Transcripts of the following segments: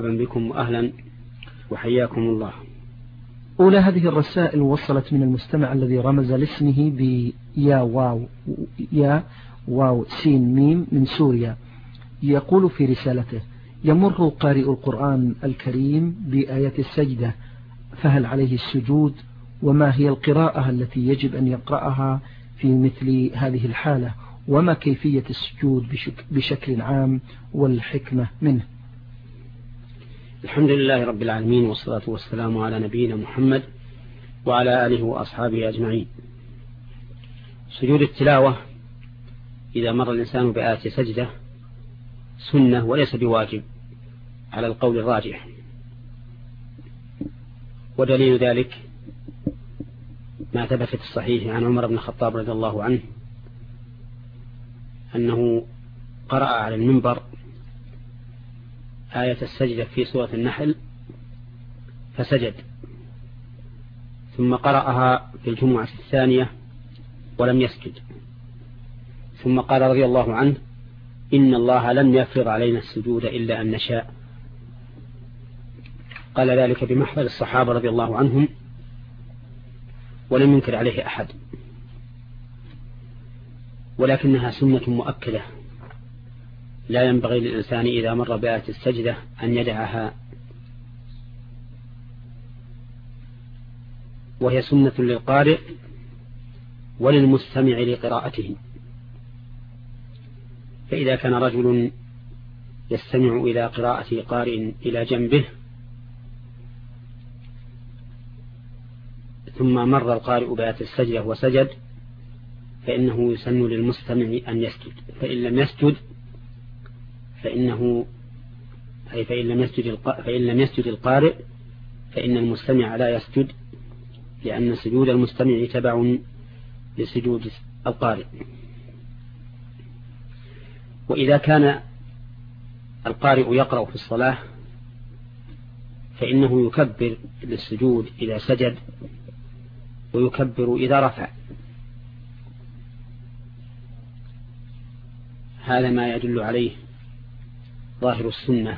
مرحبا بكم وأهلا وحياكم الله. أولى هذه الرسائل وصلت من المستمع الذي رمز لاسمه يا واو سين ميم من سوريا. يقول في رسالته: يمر قارئ القرآن الكريم بآية السجدة، فهل عليه السجود؟ وما هي القراءة التي يجب أن يقرأها في مثل هذه الحالة؟ وما كيفية السجود بشكل عام والحكمة منه؟ الحمد لله رب العالمين، والصلاة والسلام على نبينا محمد وعلى آله وأصحابه أجمعين. سجود التلاوة إذا مر الإنسان بآية سجدة سنة وليس بواجب على القول الراجح، ودليل ذلك ما ثبت في الصحيح عن عمر بن الخطاب رضي الله عنه أنه قرأ على المنبر آية السجدة في سورة النحل فسجد، ثم قرأها في الجمعة الثانية ولم يسجد، ثم قال رضي الله عنه: إن الله لم يفرض علينا السجود إلا أن نشاء. قال ذلك بمحضر الصحابة رضي الله عنهم ولم ينكر عليه أحد، ولكنها سنة مؤكدة لا ينبغي للإنسان إذا مر بآية السجدة أن يدعها، وهي سنة للقارئ وللمستمع لقراءته. فإذا كان رجل يستمع إلى قراءة قارئ إلى جنبه ثم مر القارئ بآية السجدة وسجد فإنه يسن للمستمع أن يسجد، فإن لم يسجد القارئ فإن المستمع لا يسجد، لأن سجود المستمع تبع لسجود القارئ. وإذا كان القارئ يقرأ في الصلاة فإنه يكبر للسجود إذا سجد ويكبر إذا رفع. هذا ما يدل عليه ظاهر السنة،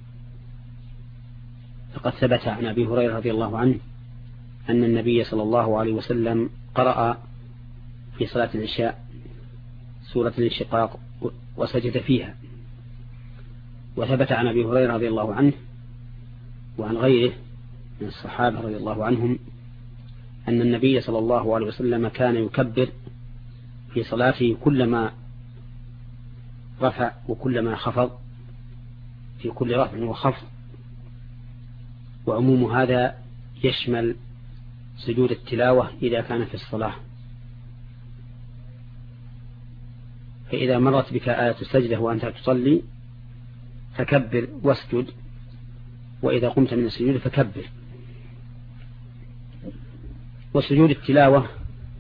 فقد ثبت عن أبي هريرة رضي الله عنه أن النبي صلى الله عليه وسلم قرأ في صلاة العشاء سورة الانشقاق وسجد فيها. وثبت عن أبي هريرة رضي الله عنه وعن غيره من الصحابة رضي الله عنهم أن النبي صلى الله عليه وسلم كان يكبر في صلاته كلما رفع وكلما خفض، في كل رفع وخفض. وعموم هذا يشمل سجود التلاوة إذا كان في الصلاة. فإذا مرت بك آية السجدة وأنت تصلي فكبر واسجد، وإذا قمت من السجود فكبر. وسجود التلاوة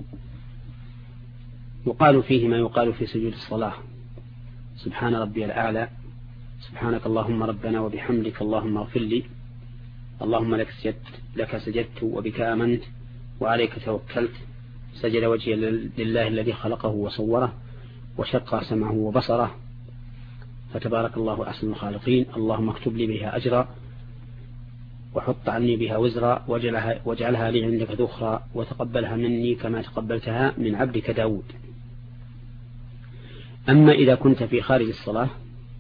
يقال فيه ما يقال في سجود الصلاة: سبحان ربي الأعلى، سبحانك اللهم ربنا وبحمدك اللهم اغفر لي، اللهم لك سجدت وبك آمنت وعليك توكلت، سجد وجهي لله الذي خلقه وصوره وشق سمعه وبصره، فتبارك الله أحسن الخالقين، اللهم اكتب لي بها أجرا وحط عني بها وزرا واجعلها لي عندك ذخرا وتقبلها مني كما تقبلتها من عبدك داود. أما إذا كنت في خارج الصلاة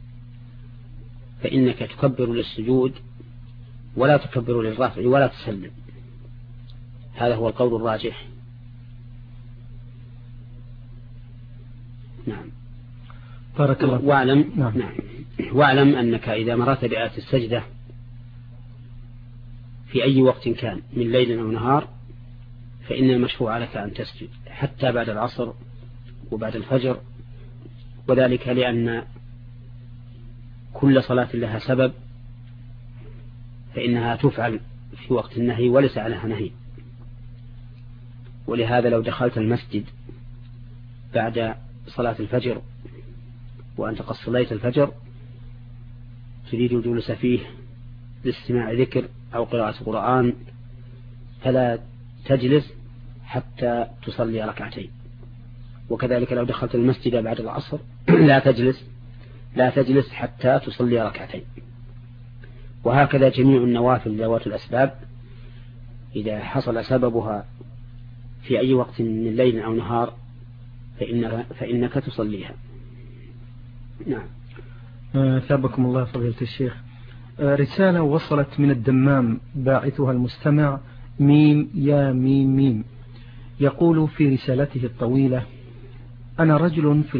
فإنك تكبر للسجود ولا تكبر للرفع ولا تسلم. هذا هو القول الراجح. نعم. بارك الله. واعلم أنك إذا مرت بآية السجدة في أي وقت كان من ليل أو نهار فإن المشروع لك أن تسجد حتى بعد العصر وبعد الفجر، وذلك لأن كل صلاة لها سبب فإنها تفعل في وقت النهي وليس عليها نهي. ولهذا لو دخلت المسجد بعد صلاة الفجر وأنت قد صليت الفجر تريد الجلوس فيه لاستماع ذكر أو قراءة قرآن فلا تجلس حتى تصلي ركعتين. وكذلك لو دخلت المسجد بعد العصر لا تجلس حتى تصلي ركعتين. وهكذا جميع النوافل ذوات الأسباب إذا حصل سببها في أي وقت من الليل أو نهار فإنك تصليها. نعم. ثابكم الله فضيلة الشيخ. رسالة وصلت من الدمام باعثها المستمع ميم يا ميم ميم، يقول في رسالته الطويلة: أنا رجل في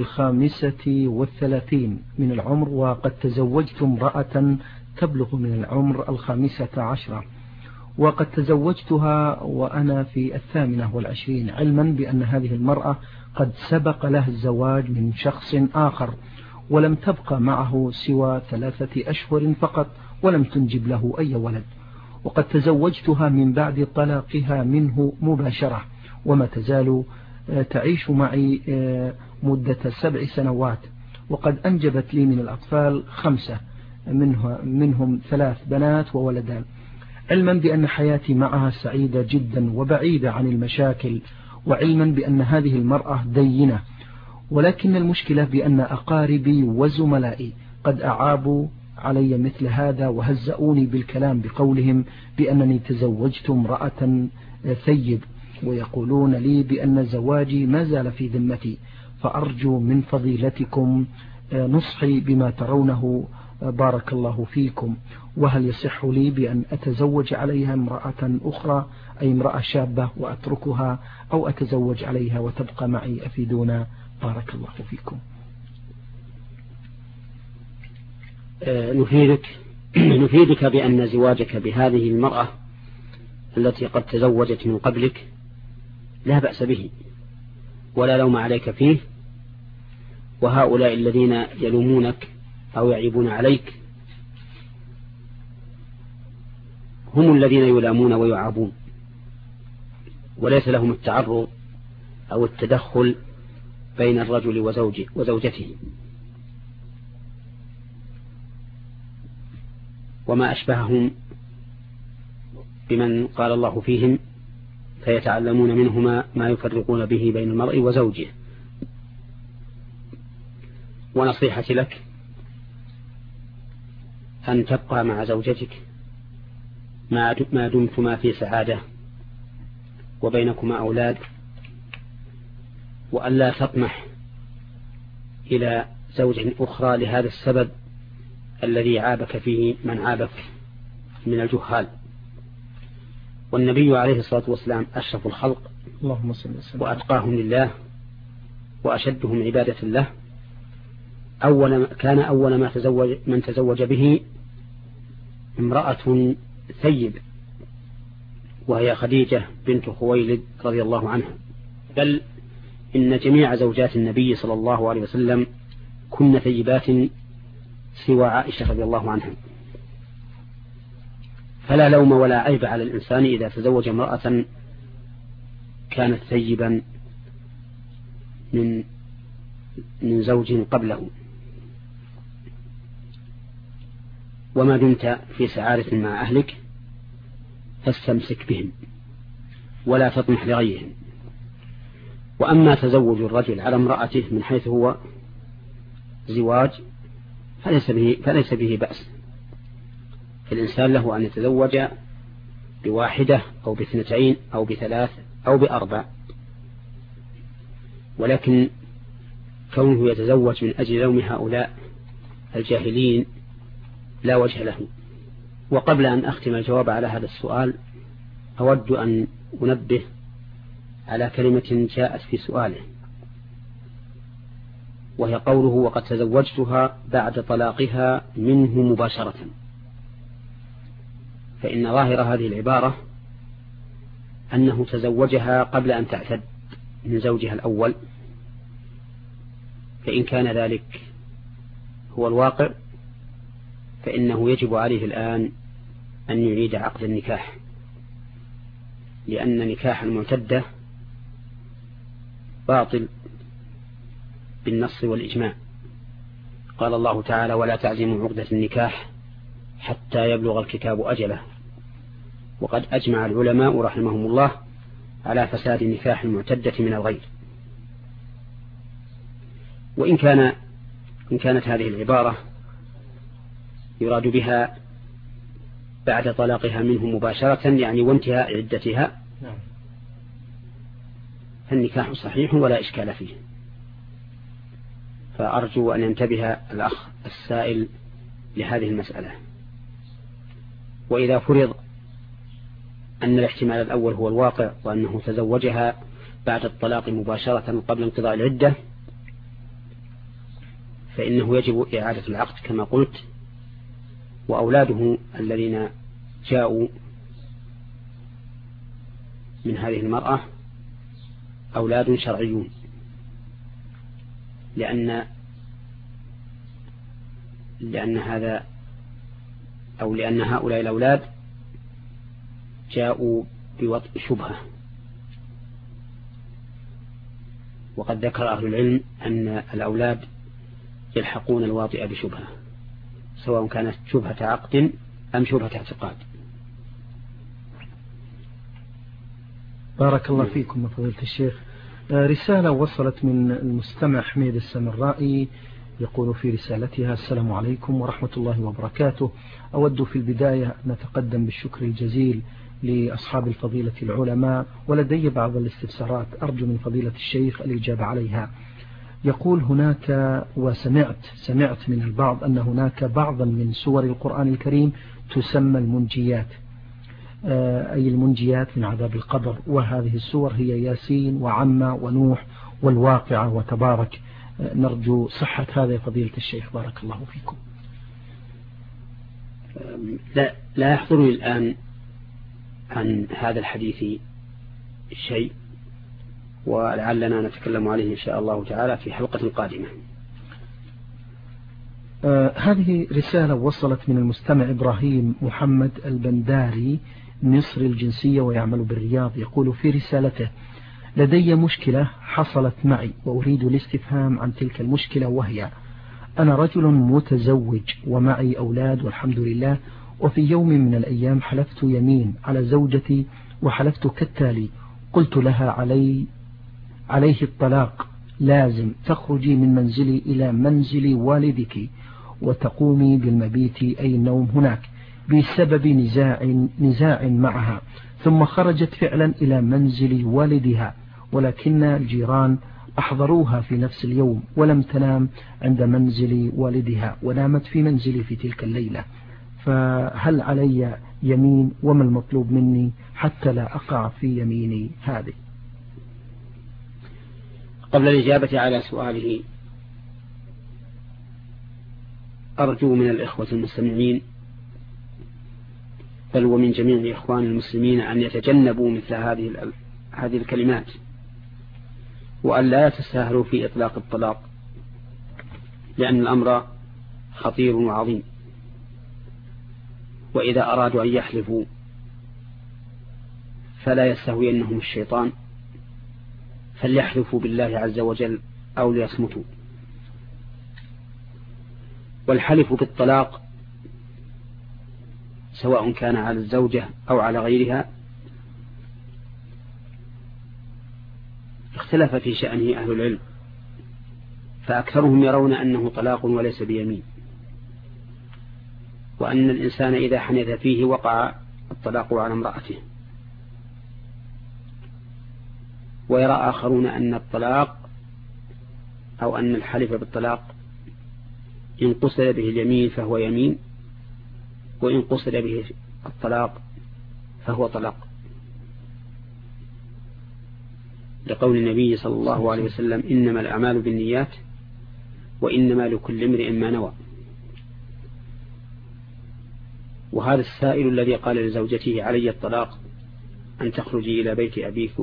35 من العمر، وقد تزوجت امرأة تبلغ من العمر 15، وقد تزوجتها وأنا في 28، علما بأن هذه المرأة قد سبق لها الزواج من شخص آخر ولم تبقى معه سوى 3 أشهر فقط، ولم تنجب له أي ولد، وقد تزوجتها من بعد طلاقها منه مباشرة، وما تزال تعيش معي مدة 7 سنوات، وقد أنجبت لي من الأطفال 5 منهم 3 بنات وولدان، علما بأن حياتي معها سعيدة جدا وبعيدة عن المشاكل، وعلما بأن هذه المرأة دينة، ولكن المشكلة بأن أقاربي وزملائي قد أعابوا علي مثل هذا وهزؤوني بالكلام بقولهم بأنني تزوجت امرأة ثيب، ويقولون لي بأن زواجي ما زال في ذمتي، فأرجو من فضيلتكم نصحي بما ترونه بارك الله فيكم، وهل يصح لي بأن أتزوج عليها امرأة أخرى أي امرأة شابة وأتركها، أو أتزوج عليها وتبقى معي؟ أفيدونا بارك الله فيكم. نفيدك بأن زواجك بهذه المرأة التي قد تزوجت من قبلك لا بأس به ولا لوم عليك فيه، وهؤلاء الذين يلومونك أو يعيبون عليك هم الذين يلامون ويعابون، وليس لهم التعرض أو التدخل بين الرجل وزوجته. وما أشبههم بمن قال الله فيهم: فيتعلمون منهما ما يفرقون به بين المرء وزوجه. ونصيحتي لك أن تبقى مع زوجتك ما دمتما في سعادة وبينكما أولاد، وأن لا تطمح إلى زوج أخرى لهذا السبب الذي عابك فيه من عابك من الجهال. والنبي عليه الصلاة والسلام أشرف الخلق اللهم صل وسلم وأتقاهم لله وأشدهم عبادة له، كان أول من تزوج به امرأة ثيب، وهي خديجة بنت خويلد رضي الله عنها، بل إن جميع زوجات النبي صلى الله عليه وسلم كن ثيبات سوى عائشة رضي الله عنها. فلا لوم ولا عيب على الإنسان إذا تزوج امرأة كانت ثيبا من زوج قبله، وما دمت في سعادة مع أهلك فاستمسك بهم ولا تطمح لغيرهم. وأما تزوج الرجل على امرأته من حيث هو زواج فليس به بأس، الإنسان له أن يتزوج ب1 أو ب2 أو ب3 أو ب4، ولكن كونه يتزوج من أجل لوم هؤلاء الجاهلين لا وجه له. وقبل أن أختم الجواب على هذا السؤال أود أن أنبه على كلمة جاءت في سؤاله، وهي قوله: وقد تزوجتها بعد طلاقها منه مباشرة. فإن ظاهر هذه العبارة أنه تزوجها قبل أن تعتد من زوجها الأول، فإن كان ذلك هو الواقع فإنه يجب عليه الآن أن يعيد عقد النكاح، لأن نكاح المعتدة باطل بالنص والإجماع. قال الله تعالى: ولا تعزموا عقدة النكاح حتى يبلغ الكتاب أجله. وقد أجمع العلماء رحمهم الله على فساد نكاح المعتدة من الغير. وإن كانت هذه العبارة يراد بها بعد طلاقها منه مباشرة يعني وانتهاء عدتها فالنكاح صحيح ولا إشكال فيه. فأرجو أن ينتبه الأخ السائل لهذه المسألة. وإذا فرض أن الاحتمال الأول هو الواقع وأنه تزوجها بعد الطلاق مباشرة قبل انقضاء العدة فإنه يجب إعادة العقد كما قلت. وأولاده الذين جاءوا من هذه المرأة أولاد شرعيون لأن هذا أو لأن هؤلاء الأولاد جاءوا بوطء شبهة. وقد ذكر أهل العلم أن الأولاد يلحقون الواطئ بشبهة سواء كانت شبهة عقد أم شبهة اعتقاد. بارك الله فيكم فضيلة الشيخ. رسالة وصلت من المستمع حميد السمرائي يقول في رسالتها: السلام عليكم ورحمة الله وبركاته. أود في البداية أن أتقدم بالشكر الجزيل لأصحاب الفضيلة العلماء، ولدي بعض الاستفسارات أرجو من فضيلة الشيخ الإجابة عليها. يقول هناك سمعت من البعض أن هناك بعضا من سور القرآن الكريم تسمى المنجيات، أي المنجيات من عذاب القبر، وهذه السور هي ياسين وعمة ونوح والواقعة وتبارك. نرجو صحة هذا يا فضيلة الشيخ بارك الله فيكم. لا يحضرني الآن عن هذا الحديث شيء، ولعلنا نتكلم عليه إن شاء الله تعالى في حلقة قادمة. هذه رسالة وصلت من المستمع إبراهيم محمد البنداري مصري الجنسية ويعمل بالرياض. يقول في رسالته: لدي مشكلة حصلت معي وأريد الاستفهام عن تلك المشكلة، وهي: أنا رجل متزوج ومعي أولاد والحمد لله، وفي يوم من الأيام حلفت يمين على زوجتي وحلفت كالتالي: قلت لها عليه الطلاق، لازم تخرجي من منزلي إلى منزل والدك وتقومي بالمبيت أي النوم هناك، بسبب نزاع معها. ثم خرجت فعلا إلى منزل والدها، ولكن الجيران أحضروها في نفس اليوم ولم تنام عند منزل والدها ونامت في منزلي في تلك الليلة، فهل علي يمين وما المطلوب مني حتى لا أقع في يميني هذه؟ قبل الإجابة على سؤاله أرجو من الإخوة المستمعين بل ومن جميع إخوان المسلمين أن يتجنبوا مثل هذه الكلمات، وأن لا يتساهلوا في إطلاق الطلاق، لأن الأمر خطير وعظيم. وإذا أرادوا أن يحلفوا فلا يستهوينهم الشيطان، فليحلفوا بالله عز وجل أو ليصمتوا. والحلف بالطلاق سواء كان على الزوجة أو على غيرها اختلف في شأنه أهل العلم، فأكثرهم يرون أنه طلاق وليس بيمين، وأن الإنسان إذا حنث فيه وقع الطلاق على امرأته. ويرى آخرون أن الطلاق أو أن الحلف بالطلاق إن قصد به اليمين فهو يمين، وإن قصد به الطلاق فهو طلاق، لقول النبي صلى الله عليه وسلم: إنما الأعمال بالنيات وإنما لكل امرئ ما نوى. وهذا السائل الذي قال لزوجته: علي الطلاق أن تخرجي إلى بيت أبيك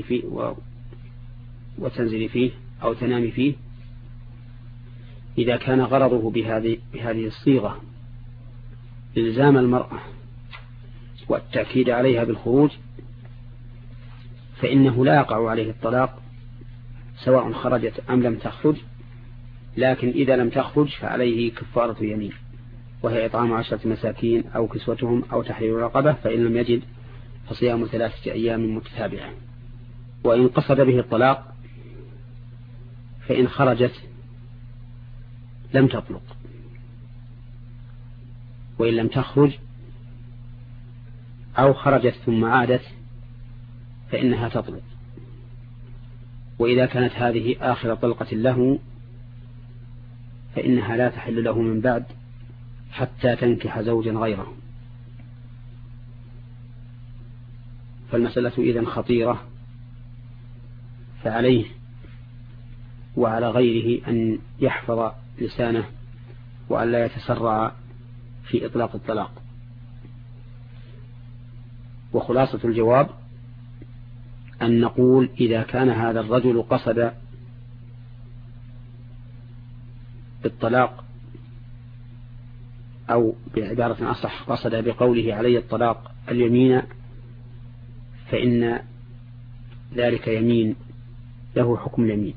وتنزلي فيه أو تنامي فيه، إذا كان غرضه بهذه الصيغة إلزام المرأة والتأكيد عليها بالخروج فإنه لا يقع عليه الطلاق سواء خرجت أم لم تخرج، لكن إذا لم تخرج فعليه كفارة يمين، وهي إطعام 10 مساكين أو كسوتهم أو تحرير رقبة، فإن لم يجد فصيام 3 أيام متتابعة. وإن قصد به الطلاق فإن خرجت لم تطلق، وإن لم تخرج أو خرجت ثم عادت فإنها تطلق. وإذا كانت هذه آخر طلقة له فإنها لا تحل له من بعد حتى تنكح زوجا غيره. فالمسألة إذن خطيرة، فعليه وعلى غيره أن يحفظ لسانه وأن لا يتسرع في إطلاق الطلاق. وخلاصة الجواب أن نقول إذا كان هذا الرجل قصد بالطلاق، أو بعبارة أصح قصد بقوله علي الطلاق اليمين، فإن ذلك يمين له حكم اليمين.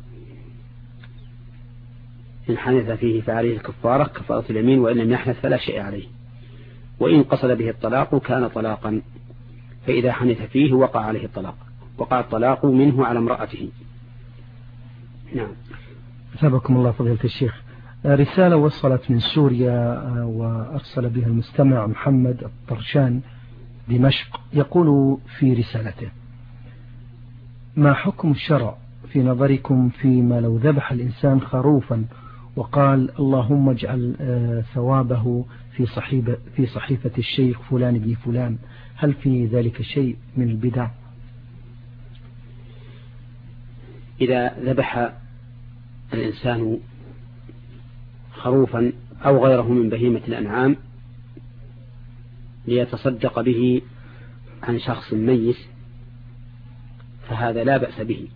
إن حنث فيه فعليه الكفارة كفارة اليمين، وإن لم يحنث فلا شيء عليه. وإن قصد به الطلاق كان طلاقا، فإذا حنث فيه وقع عليه الطلاق، وقع الطلاق منه على امرأته. نعم. أثابكم الله فضيلة الشيخ. رسالة وصلت من سوريا وأرسل بها المستمع محمد الطرشان دمشق، يقول في رسالته: ما حكم الشرع في نظركم فيما لو ذبح الإنسان خروفا وقال اللهم اجعل ثوابه في صحيفة الشيخ فلان بن فلان، هل في ذلك شيء من البدع؟ إذا ذبح الإنسان خروفا أو غيره من بهيمة الأنعام ليتصدق به عن شخص ميت فهذا لا بأس به.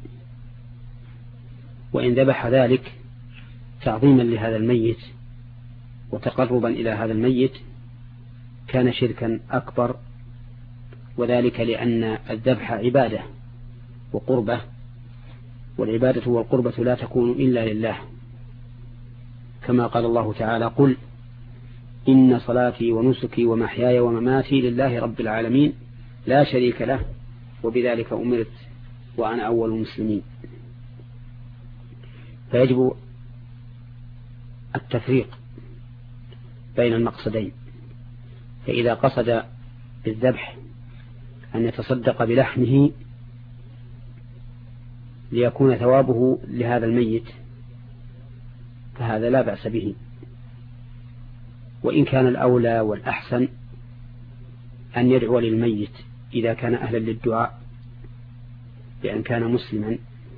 وإن ذبح ذلك تعظيما لهذا الميت وتقربا إلى هذا الميت كان شركا أكبر، وذلك لأن الذبح عبادة وقربة، والعبادة والقربة لا تكون إلا لله، كما قال الله تعالى: قل إن صلاتي ونسكي ومحياي ومماتي لله رب العالمين لا شريك له وبذلك أمرت وأنا أول المسلمين. فيجب التفريق بين المقصدين. فإذا قصد بالذبح أن يتصدق بلحمه ليكون ثوابه لهذا الميت فهذا لا بأس به. وإن كان الأولى والأحسن أن يدعو للميت إذا كان أهلا للدعاء بأن كان مسلما،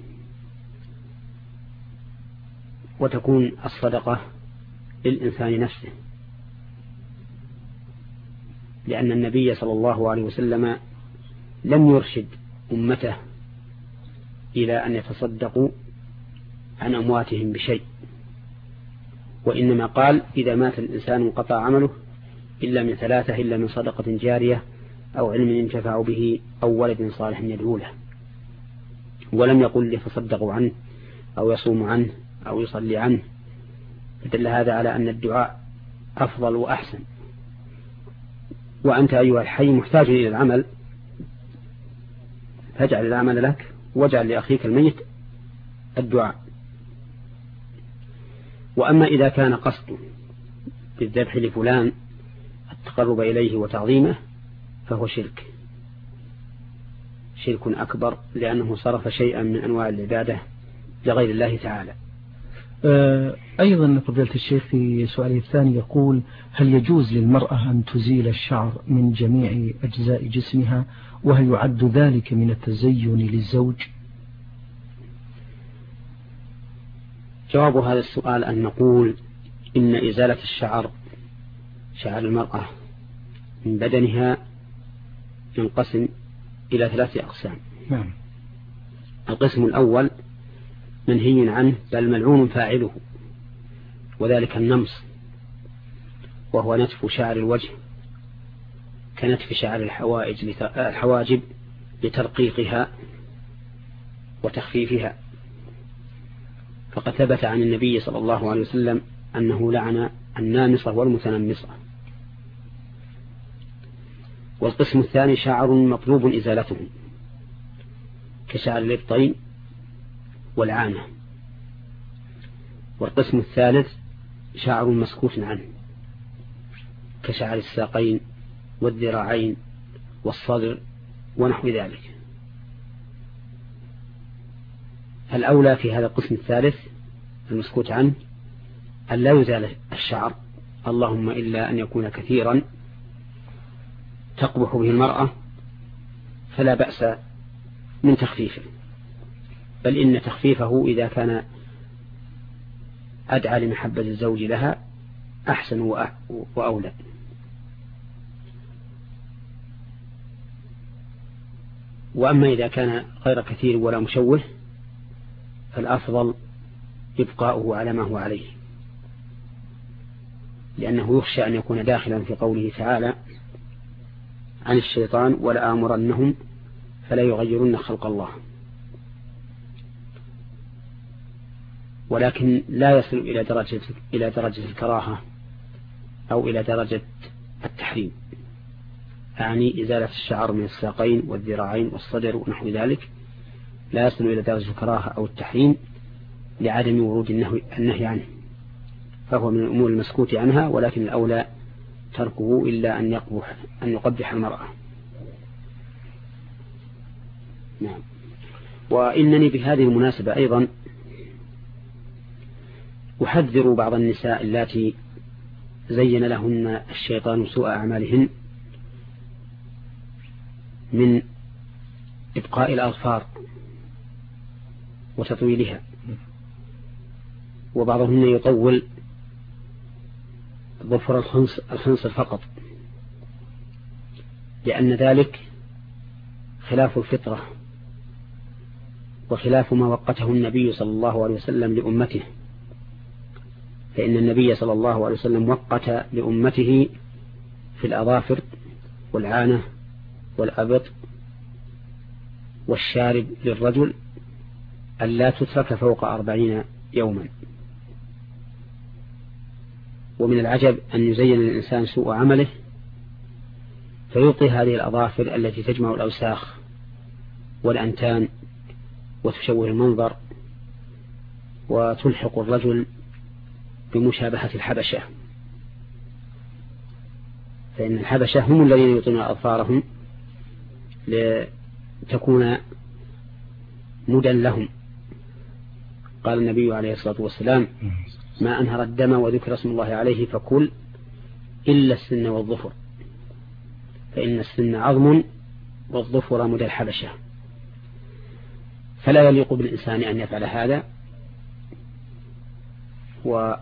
وتكون الصدقة للإنسان نفسه، لأن النبي صلى الله عليه وسلم لم يرشد أمته إلى أن يتصدقوا عن أمواتهم بشيء، وإنما قال: إذا مات الإنسان انقطع عمله إلا من ثلاثة، إلا من صدقة جارية أو علم ينتفع به أو ولد صالح يدعو له. ولم يقل يتصدقوا عنه أو يصوم عنه أو يصلي عنه، فدل هذا على أن الدعاء أفضل وأحسن. وأنت أيها الحي محتاج إلى العمل، فاجعل العمل لك واجعل لأخيك الميت الدعاء. وأما إذا كان قصده بالذبح لفلان التقرب إليه وتعظيمه فهو شرك أكبر، لأنه صرف شيئا من أنواع العبادة لغير الله تعالى. أيضا فضيلة الشيخ في سؤاله الثاني يقول: هل يجوز للمرأة أن تزيل الشعر من جميع أجزاء جسمها، وهل يعد ذلك من التزين للزوج؟ جواب هذا السؤال أن نقول إن إزالة شعر المرأة من بدنها ينقسم إلى 3 أقسام. نعم. القسم الأول منهي عنه بل ملعون فاعله، وذلك النمص، وهو نتف شعر الوجه كنتف شعر الحواجب لترقيقها وتخفيفها، فقد ثبت عن النبي صلى الله عليه وسلم أنه لعن النامصة والمتنمصة. والقسم الثاني شعر مطلوب إزالته كشعر الإبطين والعانة. والقسم الثالث شعر مسكوت عنه كشعر الساقين والذراعين والصدر ونحو ذلك. الأولى في هذا القسم الثالث المسكوت عنه أن لا يزال الشعر، اللهم إلا أن يكون كثيرا تقبح به المرأة فلا بأس من تخفيفه، بل إن تخفيفه إذا كان أدعى لمحبة الزوج لها أحسن وأولى. وأما إذا كان غير كثير ولا مشوه فالأفضل إبقاؤه على ما هو عليه، لأنه يخشى أن يكون داخلا في قوله تعالى عن الشيطان ولآمرنهم فلا يغيرن خلق الله، ولكن لا يصل إلى درجة الكراهة أو إلى درجة التحريم، يعني إزالة الشعر من الساقين والذراعين والصدر ونحو ذلك لا يصل إلى درجة الكراهة أو التحريم لعدم ورود النهي عنه، فهو من الأمور المسكوت عنها، ولكن الأولى تركه إلا أن يقبح المرأة. نعم. وإنني بهذه المناسبة أيضا أحذر بعض النساء اللاتي زين لهن الشيطان سوء أعمالهن من إبقاء الأظفار وتطويلها، وبعضهن يطول ظفر الخنصر فقط، لأن ذلك خلاف الفطرة وخلاف ما وقته النبي صلى الله عليه وسلم لأمته، فإن النبي صلى الله عليه وسلم وقت لأمته في الأظافر والعانة والأبط والشارب للرجل ألا تترك فوق 40 يوما. ومن العجب أن يزين الإنسان سوء عمله فيلقي هذه الأظافر التي تجمع الأوساخ والأنتان وتشوه المنظر وتلحق الرجل بمشابهة الحبشة، فإن الحبشة هم الذين يطلون أظفارهم لتكون مدى لهم. قال النبي عليه الصلاة والسلام ما أنهر الدم وذكر اسم الله عليه فكل إلا السن والظفر، فإن السن عظم والظفر مدى الحبشة، فلا يليق بالإنسان أن يفعل هذا، ولا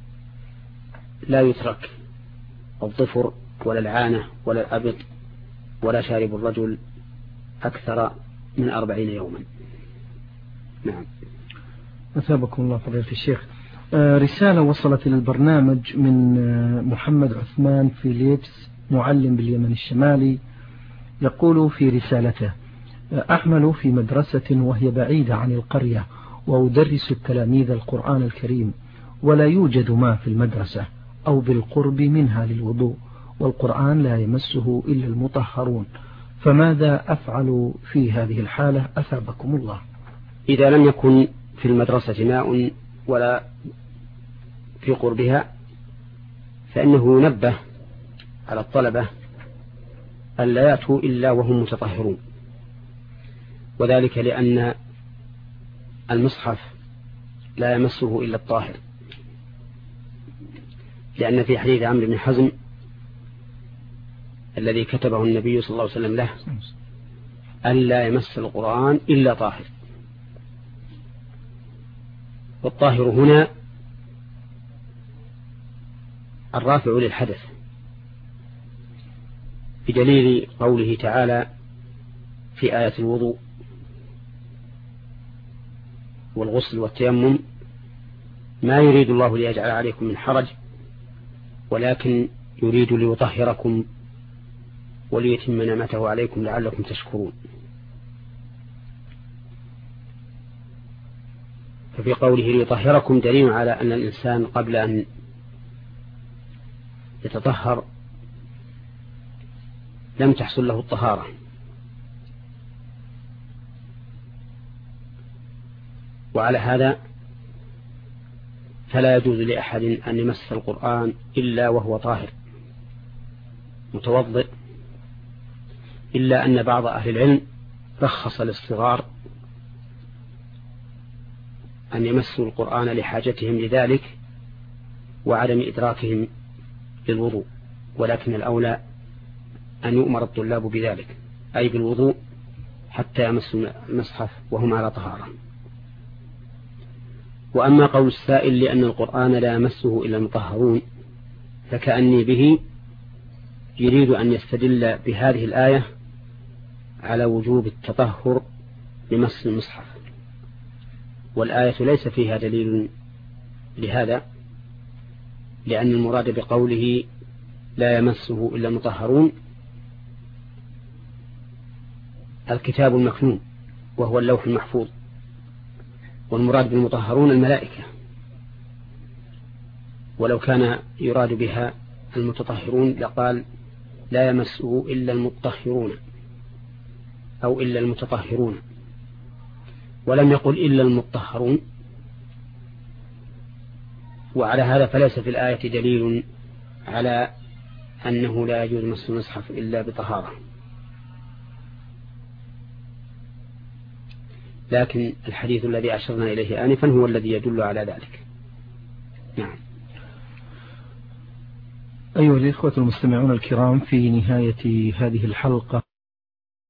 يترك الظفر ولا العانة ولا الأبط ولا شارب الرجل أكثر من 40 يوما. نعم. أثابكم الله فضيلة الشيخ. رسالة وصلت إلى البرنامج من محمد عثمان فيليبس معلم باليمن الشمالي، يقول في رسالته: أعمل في مدرسة وهي بعيدة عن القرية، وأدرس التلاميذ القرآن الكريم، ولا يوجد ماء في المدرسة أو بالقرب منها للوضوء، والقرآن لا يمسه إلا المطهرون، فماذا أفعل في هذه الحالة أثابكم الله؟ إذا لم يكن في المدرسة ماء ولا في قربها فإنه ينبه على الطلبة أن لا يأتوا إلا وهم متطهرون، وذلك لأن المصحف لا يمسه إلا الطاهر، لأن في حديث عمرو بن حزم الذي كتبه النبي صلى الله عليه وسلم له أن لا يمس القرآن إلا طاهر، والطاهر هنا الرافع للحدث، بدليل قوله تعالى في آية الوضوء والغسل والتيمم: ما يريد الله ليجعل عليكم من حرج ولكن يريد ليطهركم وليتم نعمته عليكم لعلكم تشكرون. ففي قوله ليطهركم دليل على أن الإنسان قبل أن يتطهر لم تحصل له الطهارة، وعلى هذا فلا يجوز لأحد أن يمس القرآن إلا وهو طاهر متوضئ إلا أن بعض أهل العلم رخص للصغار أن يمسوا القرآن لحاجتهم لذلك وعدم إدراكهم للوضوء، ولكن الأولى أن يؤمر الطلاب بذلك، أي بالوضوء حتى يمسوا المصحف وهم على طهارة. وأما قول السائل لأن القرآن لا يمسه إلا المطهرون، فكأني به يريد أن يستدل بهذه الآية على وجوب التطهر لمس المصحف، والآية ليس فيها دليل لهذا، لأن المراد بقوله لا يمسه إلا المطهرون الكتاب المكنون وهو اللوح المحفوظ، والمراد بالمطهرون الملائكة، ولو كان يراد بها المتطهرون لقال لا يمسه إلا المطهرون أو إلا المتطهرون، ولم يقل إلا المطهرون. وعلى هذا فليس في الآية دليل على أنه لا يجوز مس المصحف إلا بطهارة، لكن الحديث الذي أشرنا إليه آنفا هو الذي يدل على ذلك. نعم. أيها الإخوة المستمعون الكرام، في نهاية هذه الحلقة